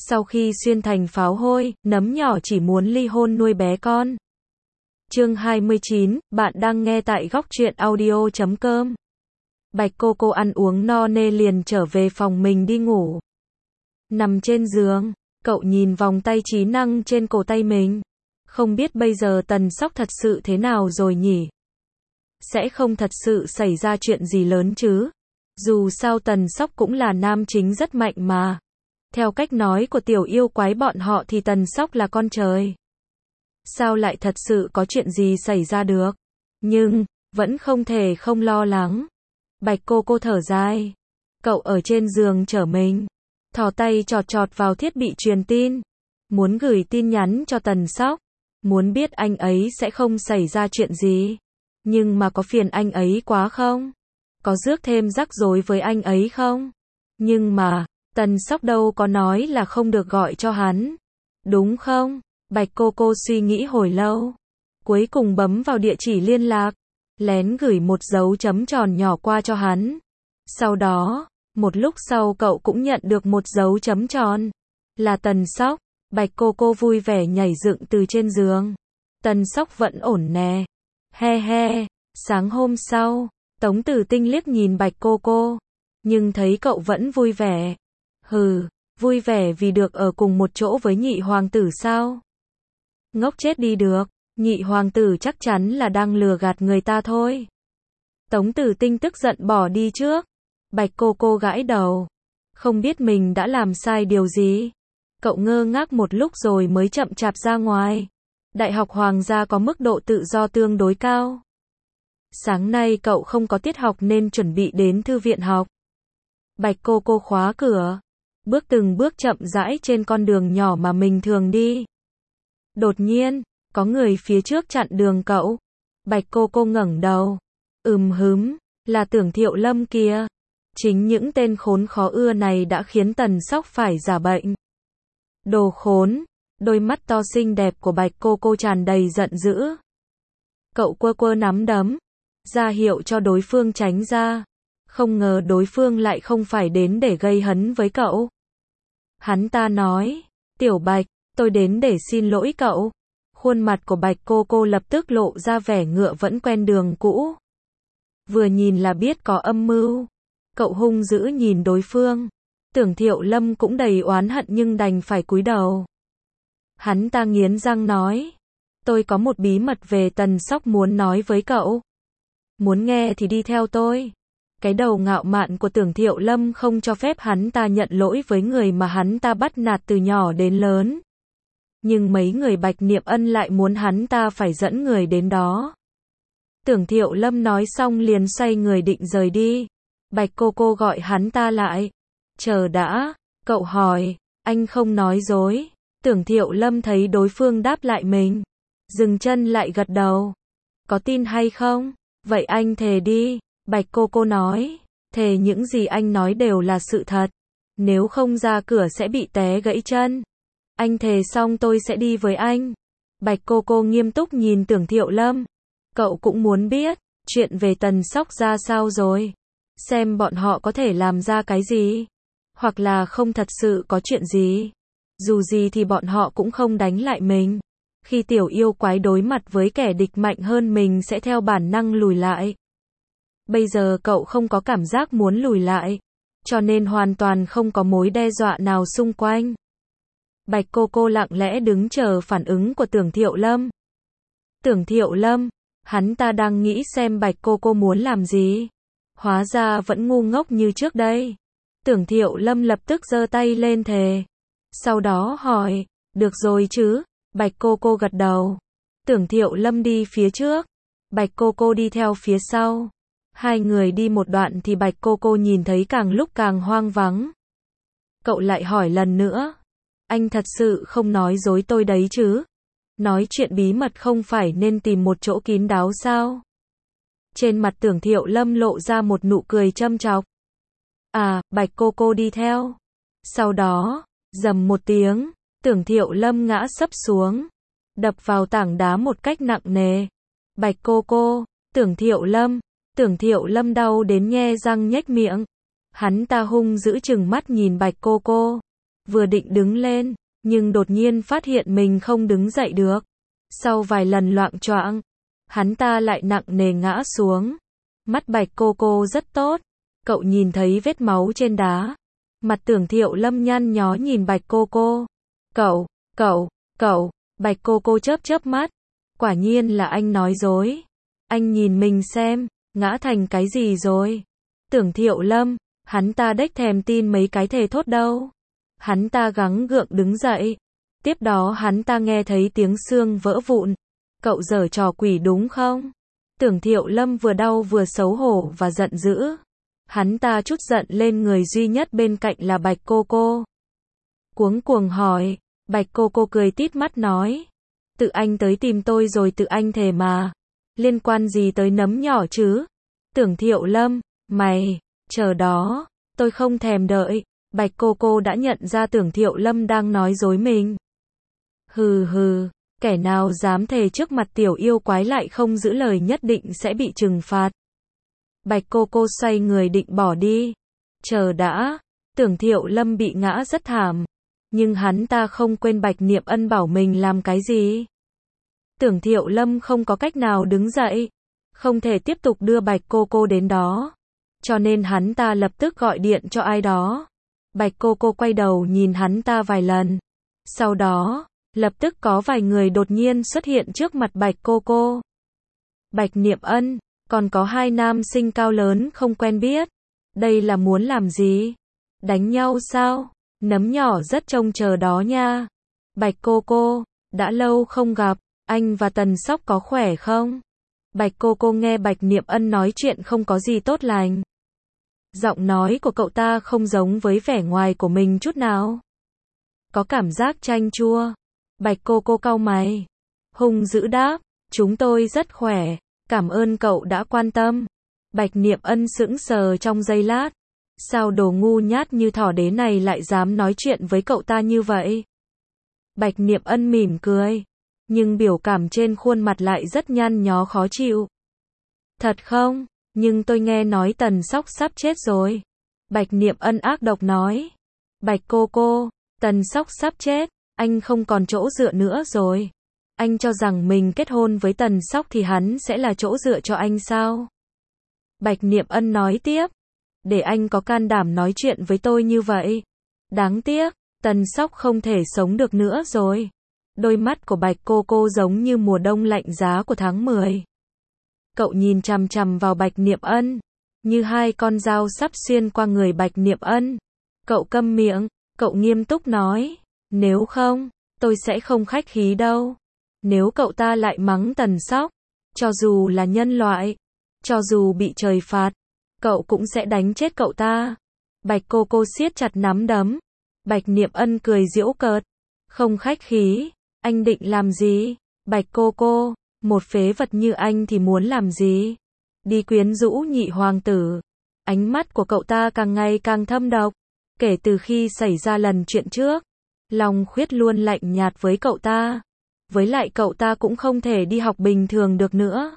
Sau khi xuyên thành pháo hôi, nấm nhỏ chỉ muốn ly hôn nuôi bé con. Chương 29, bạn đang nghe tại góc truyện audio.com. Bạch Cô ăn uống no nê liền trở về phòng mình đi ngủ. Nằm trên giường, cậu nhìn vòng tay trí năng trên cổ tay mình. Không biết bây giờ Tần Sóc thật sự thế nào rồi nhỉ? Sẽ không thật sự xảy ra chuyện gì lớn chứ? Dù sao Tần Sóc cũng là nam chính rất mạnh mà. Theo cách nói của tiểu yêu quái bọn họ thì Tần Sóc là con trời. Sao lại thật sự có chuyện gì xảy ra được? Nhưng, vẫn không thể không lo lắng. Bạch Cô thở dài. Cậu ở trên giường chở mình. Thò tay chọt chọt vào thiết bị truyền tin. Muốn gửi tin nhắn cho Tần Sóc. Muốn biết anh ấy sẽ không xảy ra chuyện gì. Nhưng mà có phiền anh ấy quá không? Có rước thêm rắc rối với anh ấy không? Nhưng mà, Tần Sóc đâu có nói là không được gọi cho hắn. Đúng không? Bạch Cô suy nghĩ hồi lâu. Cuối cùng bấm vào địa chỉ liên lạc. Lén gửi một dấu chấm tròn nhỏ qua cho hắn. Sau đó, một lúc sau cậu cũng nhận được một dấu chấm tròn. Là Tần Sóc. Bạch Cô vui vẻ nhảy dựng từ trên giường. Tần Sóc vẫn ổn nè. He he. Sáng hôm sau, Tống Tử Tinh liếc nhìn Bạch Cô. Nhưng thấy cậu vẫn vui vẻ. Hừ, vui vẻ vì được ở cùng một chỗ với nhị hoàng tử sao? Ngốc chết đi được, nhị hoàng tử chắc chắn là đang lừa gạt người ta thôi. Tống Tử Tinh tức giận bỏ đi trước. Bạch Cô gãi đầu. Không biết mình đã làm sai điều gì. Cậu ngơ ngác một lúc rồi mới chậm chạp ra ngoài. Đại học Hoàng gia có mức độ tự do tương đối cao. Sáng nay cậu không có tiết học nên chuẩn bị đến thư viện học. Bạch Cô khóa cửa. Bước từng bước chậm rãi trên con đường nhỏ mà mình thường đi. Đột nhiên, có người phía trước chặn đường cậu. Bạch Cô ngẩng đầu. Hứm, là Tưởng Thiệu Lâm kìa. Chính những tên khốn khó ưa này đã khiến Tần Sóc phải giả bệnh. Đồ khốn. Đôi mắt to xinh đẹp của Bạch Cô tràn đầy giận dữ. Cậu quơ nắm đấm, ra hiệu cho đối phương tránh ra. Không ngờ đối phương lại không phải đến để gây hấn với cậu. Hắn ta nói, Tiểu Bạch, tôi đến để xin lỗi cậu. Khuôn mặt của Bạch Cô lập tức lộ ra vẻ ngựa vẫn quen đường cũ. Vừa nhìn là biết có âm mưu. Cậu hung dữ nhìn đối phương. Tưởng Thiệu Lâm cũng đầy oán hận nhưng đành phải cúi đầu. Hắn ta nghiến răng nói, tôi có một bí mật về Tần Sóc muốn nói với cậu. Muốn nghe thì đi theo tôi. Cái đầu ngạo mạn của Tưởng Thiệu Lâm không cho phép hắn ta nhận lỗi với người mà hắn ta bắt nạt từ nhỏ đến lớn. Nhưng mấy người Bạch Niệm Ân lại muốn hắn ta phải dẫn người đến đó. Tưởng Thiệu Lâm nói xong liền xoay người định rời đi. Bạch Cô gọi hắn ta lại. Chờ đã, cậu hỏi, anh không nói dối. Tưởng Thiệu Lâm thấy đối phương đáp lại mình. Dừng chân lại gật đầu. Có tin hay không? Vậy anh thề đi. Bạch Cô nói. Thề những gì anh nói đều là sự thật. Nếu không ra cửa sẽ bị té gãy chân. Anh thề xong tôi sẽ đi với anh. Bạch Cô nghiêm túc nhìn Tưởng Thiệu Lâm. Cậu cũng muốn biết, chuyện về Tần Sóc ra sao rồi. Xem bọn họ có thể làm ra cái gì. Hoặc là không thật sự có chuyện gì. Dù gì thì bọn họ cũng không đánh lại mình. Khi tiểu yêu quái đối mặt với kẻ địch mạnh hơn mình sẽ theo bản năng lùi lại. Bây giờ cậu không có cảm giác muốn lùi lại. Cho nên hoàn toàn không có mối đe dọa nào xung quanh. Bạch Cô lặng lẽ đứng chờ phản ứng của Tưởng Thiệu Lâm. Tưởng Thiệu Lâm, hắn ta đang nghĩ xem Bạch Cô muốn làm gì. Hóa ra vẫn ngu ngốc như trước đây. Tưởng Thiệu Lâm lập tức giơ tay lên thề. Sau đó hỏi, được rồi chứ? Bạch Cô gật đầu. Tưởng Thiệu Lâm đi phía trước. Bạch Cô đi theo phía sau. Hai người đi một đoạn thì Bạch Cô nhìn thấy càng lúc càng hoang vắng. Cậu lại hỏi lần nữa. Anh thật sự không nói dối tôi đấy chứ? Nói chuyện bí mật không phải nên tìm một chỗ kín đáo sao? Trên mặt Tưởng Thiệu Lâm lộ ra một nụ cười châm chọc. À, Bạch Cô đi theo. Sau đó, rầm một tiếng, Tưởng Thiệu Lâm ngã sấp xuống. Đập vào tảng đá một cách nặng nề. Bạch Cô, Tưởng Thiệu Lâm đau đến nhe răng nhếch miệng. Hắn ta hung dữ chừng mắt nhìn Bạch Cô. vừa định đứng lên, nhưng đột nhiên phát hiện mình không đứng dậy được. Sau vài lần loạng choạng, hắn ta lại nặng nề ngã xuống. Mắt Bạch cô rất tốt. Cậu nhìn thấy vết máu trên đá. Mặt Tưởng Thiệu Lâm nhăn nhó nhìn Bạch cô. Cậu, Bạch cô chớp mắt. Quả nhiên là anh nói dối. Anh nhìn mình xem, ngã thành cái gì rồi. Tưởng Thiệu Lâm, hắn ta đếch thèm tin mấy cái thề thốt đâu. Hắn ta gắng gượng đứng dậy. Tiếp đó hắn ta nghe thấy tiếng xương vỡ vụn. Cậu giở trò quỷ đúng không? Tưởng Thiệu Lâm vừa đau vừa xấu hổ và giận dữ. Hắn ta trút giận lên người duy nhất bên cạnh là Bạch cô. Cuống cuồng hỏi. Bạch cô cười tít mắt nói. Tự anh tới tìm tôi rồi tự anh thề mà. Liên quan gì tới nấm nhỏ chứ? Tưởng Thiệu Lâm, mày, chờ đó, tôi không thèm đợi. Bạch cô đã nhận ra Tưởng Thiệu Lâm đang nói dối mình. Hừ, kẻ nào dám thề trước mặt tiểu yêu quái lại không giữ lời nhất định sẽ bị trừng phạt. Bạch cô xoay người định bỏ đi. Chờ đã, Tưởng Thiệu Lâm bị ngã rất thảm. Nhưng hắn ta không quên Bạch Niệm Ân bảo mình làm cái gì. Tưởng Thiệu Lâm không có cách nào đứng dậy. Không thể tiếp tục đưa Bạch cô đến đó. Cho nên hắn ta lập tức gọi điện cho ai đó. Bạch cô quay đầu nhìn hắn ta vài lần. Sau đó, lập tức có vài người đột nhiên xuất hiện trước mặt Bạch cô. Bạch Niệm Ân, còn có hai nam sinh cao lớn không quen biết. Đây là muốn làm gì? Đánh nhau sao? Nấm nhỏ rất trông chờ đó nha. Bạch cô, đã lâu không gặp, anh và Tần Sóc có khỏe không? Bạch cô nghe Bạch Niệm Ân nói chuyện không có gì tốt lành. Giọng nói của cậu ta không giống với vẻ ngoài của mình chút nào. Có cảm giác chanh chua. Bạch cô cau mày. Hung dữ đáp, chúng tôi rất khỏe, cảm ơn cậu đã quan tâm. Bạch Niệm Ân sững sờ trong giây lát. Sao đồ ngu nhát như thỏ đế này lại dám nói chuyện với cậu ta như vậy? Bạch Niệm Ân mỉm cười, nhưng biểu cảm trên khuôn mặt lại rất nhăn nhó khó chịu. Thật không? Nhưng tôi nghe nói Tần Sóc sắp chết rồi. Bạch Niệm Ân ác độc nói. Bạch cô, Tần Sóc sắp chết, anh không còn chỗ dựa nữa rồi. Anh cho rằng mình kết hôn với Tần Sóc thì hắn sẽ là chỗ dựa cho anh sao? Bạch Niệm Ân nói tiếp. Để anh có can đảm nói chuyện với tôi như vậy. Đáng tiếc, Tần Sóc không thể sống được nữa rồi. Đôi mắt của Bạch cô giống như mùa đông lạnh giá của tháng 10. Cậu nhìn chằm chằm vào Bạch Niệm Ân, như hai con dao sắp xuyên qua người Bạch Niệm Ân. Cậu câm miệng, cậu nghiêm túc nói. Nếu không, tôi sẽ không khách khí đâu. Nếu cậu ta lại mắng Tần Sóc, cho dù là nhân loại, cho dù bị trời phạt, cậu cũng sẽ đánh chết cậu ta. Bạch cô siết chặt nắm đấm. Bạch Niệm Ân cười giễu cợt. Không khách khí, anh định làm gì? Bạch cô, một phế vật như anh thì muốn làm gì? Đi quyến rũ nhị hoàng tử. Ánh mắt của cậu ta càng ngày càng thâm độc. Kể từ khi xảy ra lần chuyện trước, Long Khuyết luôn lạnh nhạt với cậu ta. Với lại cậu ta cũng không thể đi học bình thường được nữa.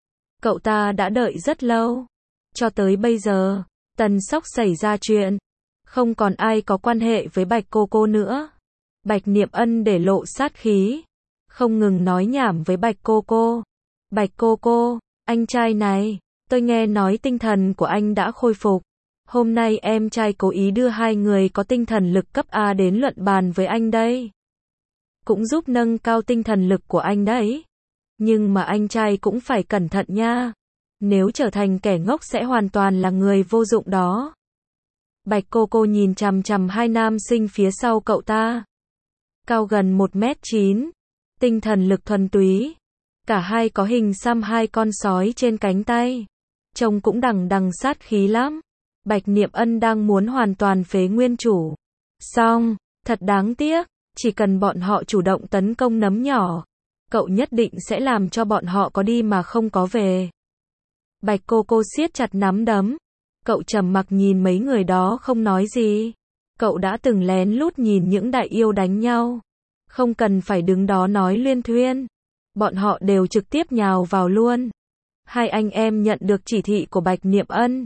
Cậu ta đã đợi rất lâu. Cho tới bây giờ, Tần Sóc xảy ra chuyện. Không còn ai có quan hệ với Bạch cô nữa. Bạch Niệm Ân để lộ sát khí. Không ngừng nói nhảm với Bạch cô. Bạch cô, anh trai này, tôi nghe nói tinh thần của anh đã khôi phục. Hôm nay em trai cố ý đưa hai người có tinh thần lực cấp A đến luận bàn với anh đây. Cũng giúp nâng cao tinh thần lực của anh đấy. Nhưng mà anh trai cũng phải cẩn thận nha. Nếu trở thành kẻ ngốc sẽ hoàn toàn là người vô dụng đó. Bạch cô nhìn chằm chằm hai nam sinh phía sau cậu ta. Cao gần 1m9. Tinh thần lực thuần túy. Cả hai có hình xăm hai con sói trên cánh tay. Trông cũng đằng đằng sát khí lắm. Bạch Niệm Ân đang muốn hoàn toàn phế nguyên chủ. Xong, thật đáng tiếc. Chỉ cần bọn họ chủ động tấn công nấm nhỏ, cậu nhất định sẽ làm cho bọn họ có đi mà không có về. Bạch cô siết chặt nắm đấm. Cậu trầm mặc nhìn mấy người đó không nói gì. Cậu đã từng lén lút nhìn những đại yêu đánh nhau. Không cần phải đứng đó nói luyên thuyên. Bọn họ đều trực tiếp nhào vào luôn. Hai anh em nhận được chỉ thị của Bạch Niệm Ân.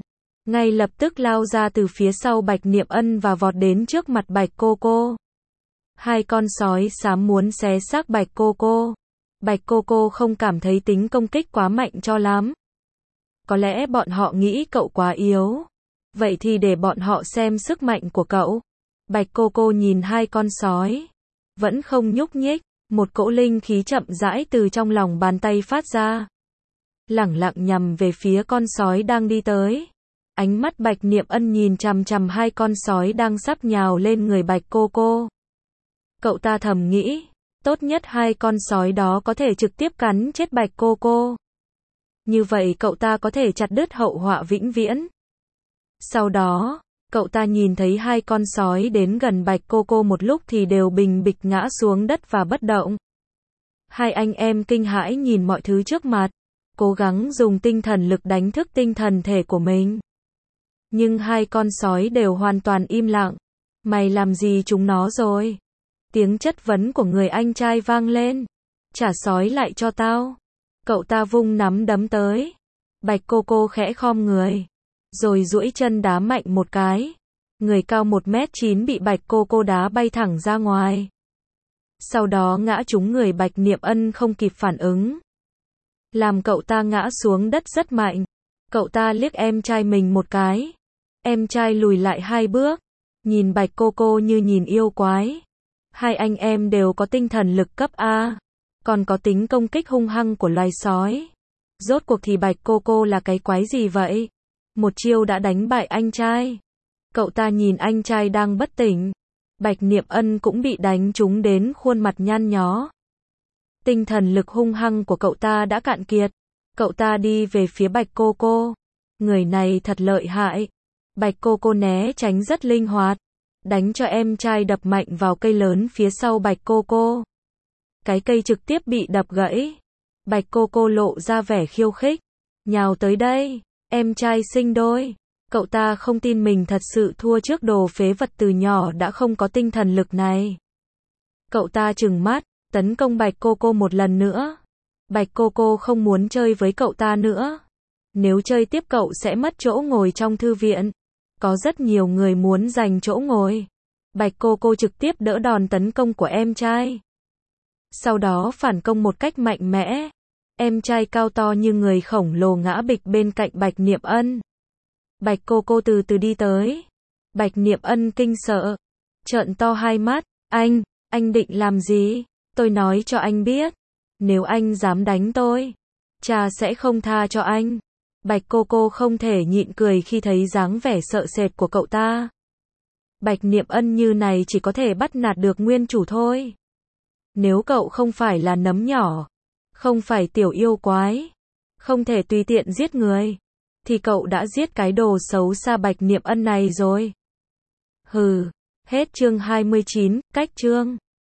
ngay lập tức lao ra từ phía sau Bạch Niệm Ân và vọt đến trước mặt Bạch Cô Cô. Hai con sói xám muốn xé xác Bạch Cô Cô. Bạch Cô Cô không cảm thấy tính công kích quá mạnh cho lắm. Có lẽ bọn họ nghĩ cậu quá yếu. Vậy thì để bọn họ xem sức mạnh của cậu. Bạch Cô Cô nhìn hai con sói. Vẫn không nhúc nhích. Một cỗ linh khí chậm rãi từ trong lòng bàn tay phát ra. Lẳng lặng nhằm về phía con sói đang đi tới. Ánh mắt Bạch Niệm Ân nhìn chằm chằm hai con sói đang sắp nhào lên người Bạch Cô Cô. Cậu ta thầm nghĩ, tốt nhất hai con sói đó có thể trực tiếp cắn chết Bạch Cô Cô. Như vậy cậu ta có thể chặt đứt hậu họa vĩnh viễn. Sau đó, cậu ta nhìn thấy hai con sói đến gần Bạch Cô Cô một lúc thì đều bình bịch ngã xuống đất và bất động. Hai anh em kinh hãi nhìn mọi thứ trước mặt, cố gắng dùng tinh thần lực đánh thức tinh thần thể của mình. Nhưng hai con sói đều hoàn toàn im lặng. Mày làm gì chúng nó rồi? Tiếng chất vấn của người anh trai vang lên. Trả sói lại cho tao. Cậu ta vung nắm đấm tới. Bạch Cô Cô khẽ khom người, rồi duỗi chân đá mạnh một cái. Người cao 1m9 bị Bạch Cô Cô đá bay thẳng ra ngoài. Sau đó ngã trúng người Bạch Niệm Ân không kịp phản ứng. Làm cậu ta ngã xuống đất rất mạnh. Cậu ta liếc em trai mình một cái. Em trai lùi lại 2 bước. Nhìn Bạch Cô Cô như nhìn yêu quái. Hai anh em đều có tinh thần lực cấp A. Còn có tính công kích hung hăng của loài sói. Rốt cuộc thì Bạch Cô Cô là cái quái gì vậy? Một chiêu đã đánh bại anh trai. Cậu ta nhìn anh trai đang bất tỉnh. Bạch Niệm Ân cũng bị đánh trúng đến khuôn mặt nhăn nhó. Tinh thần lực hung hăng của cậu ta đã cạn kiệt. Cậu ta đi về phía Bạch Cô Cô. Người này thật lợi hại. Bạch Cô Cô né tránh rất linh hoạt. Đánh cho em trai đập mạnh vào cây lớn phía sau Bạch Cô Cô. Cái cây trực tiếp bị đập gãy. Bạch Cô Cô lộ ra vẻ khiêu khích. Nhào tới đây, em trai sinh đôi. Cậu ta không tin mình thật sự thua trước đồ phế vật từ nhỏ đã không có tinh thần lực này. Cậu ta trừng mắt, tấn công Bạch Cô Cô một lần nữa. Bạch Cô Cô không muốn chơi với cậu ta nữa. Nếu chơi tiếp cậu sẽ mất chỗ ngồi trong thư viện. Có rất nhiều người muốn giành chỗ ngồi. Bạch Cô Cô trực tiếp đỡ đòn tấn công của em trai. Sau đó phản công một cách mạnh mẽ. Em trai cao to như người khổng lồ ngã bịch bên cạnh Bạch Niệm Ân. Bạch Cô Cô từ từ đi tới. Bạch Niệm Ân kinh sợ. Trợn to hai mắt. Anh định làm gì? Tôi nói cho anh biết. Nếu anh dám đánh tôi, cha sẽ không tha cho anh. Bạch Cô Cô không thể nhịn cười khi thấy dáng vẻ sợ sệt của cậu ta. Bạch Niệm Ân như này chỉ có thể bắt nạt được nguyên chủ thôi. Nếu cậu không phải là nấm nhỏ, không phải tiểu yêu quái, không thể tùy tiện giết người, thì cậu đã giết cái đồ xấu xa Bạch Niệm Ân này rồi. Hừ, hết chương 29, cách chương.